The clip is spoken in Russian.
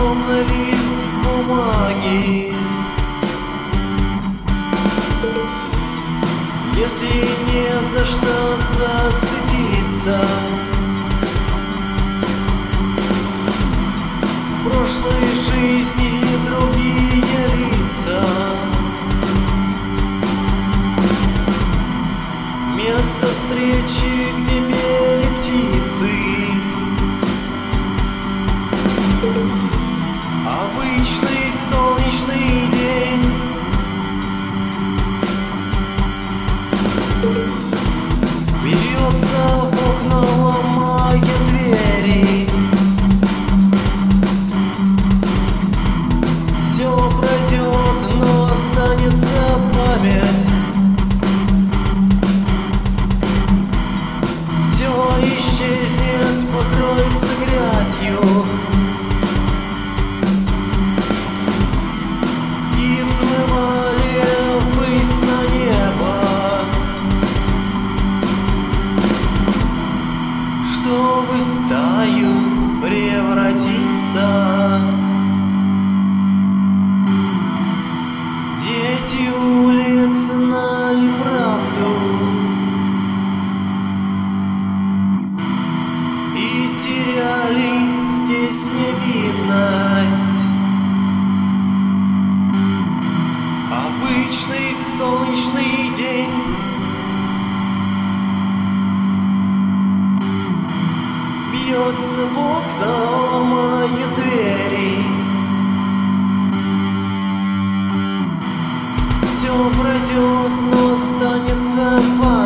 словно лист бумаги. Если не за что зацепиться, в прошлой жизни другие лица, место встречи, где пели птицы, обычный солнечный день. Бьется в окна, ломая двери. Все пройдет, но останется память. Все исчезнет, покроется грязью. И взмывали ввысь на небо, чтобы в стаю превратиться. Дети улиц знали правду и теряли здесь невинность. Обычный солнечный день. Бьется в окна, ломая двери. Все пройдет, но останется память.